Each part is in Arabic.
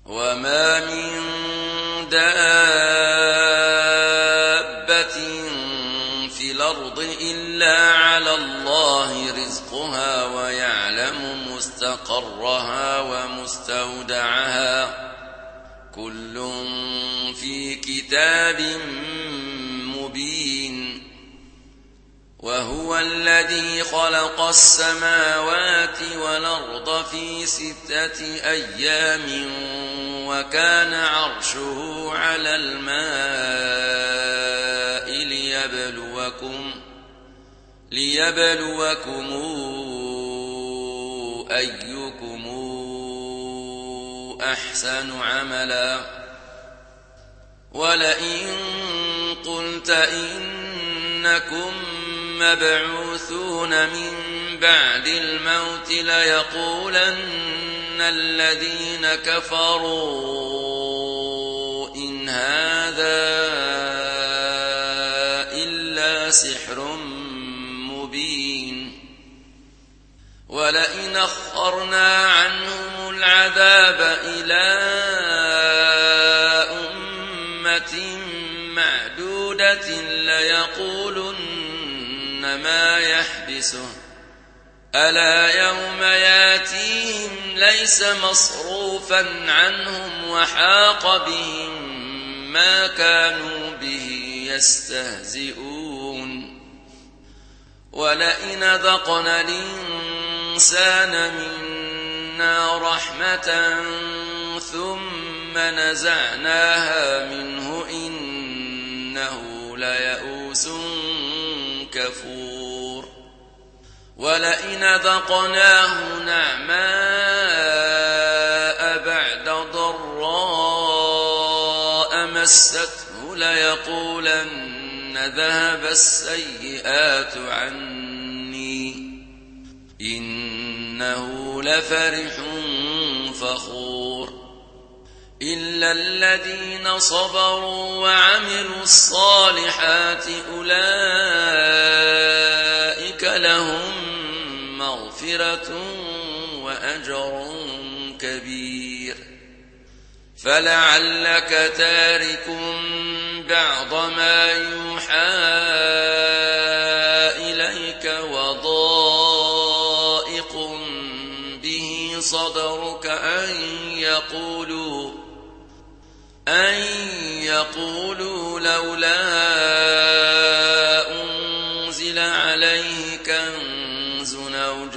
وما من دابة في الأرض إلا على الله رزقها ويعلم مستقرها ومستودعها كل في كتاب مبين وهو الذي خلق السماوات والأرض في 6 أيام وكان عرشه على الماء ليبلوكم أيكم أحسن عملا ولئن قلت إنكم مبعوثون من بعد الموت ليقولن الذين كفروا إن هذا إلا سحر مبين ولئن أخرنا عنهم العذاب إلى أمة معدودة ليقولن ما يحبسه ألا يوم ياتيهم ليس مصروفا عنهم وحاق بهم ما كانوا به يستهزئون ولئن ذقنا الإنسان منا رحمة ثم نزعناها منه إنه ليئوس كفور ولئن ذقناه نعماء بعد ضراء مسته ليقولن ذهب السيئات عني إنه لفرح فخور إلا الذين صبروا وعملوا الصالحات أولئك لهم مغفرة وأجر كبير فلعلك تارك بعض ما يوحى إليك وضائق به صدرك أن يقولوا لولا أنزل عليه كنز أو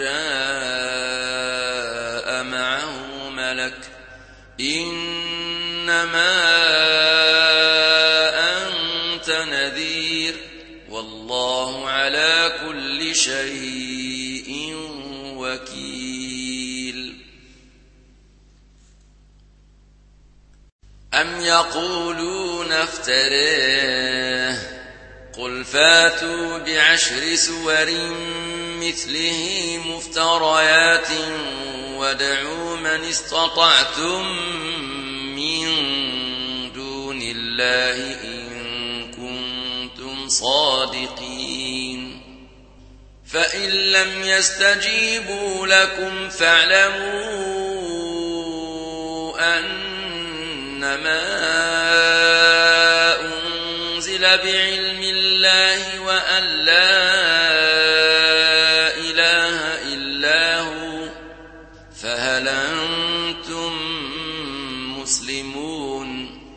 جاء معه ملك إنما أنت نذير والله على كل شيء وكيل أم يقولون افتريه قل فاتوا ب10 سور مثله مفتريات وادعوا من استطعتم من دون الله إن كنتم صادقين فإن لم يستجيبوا لكم فاعلموا أنما أنزل بعلم الله وأن لا إله إلا هو فهل أنتم مسلمون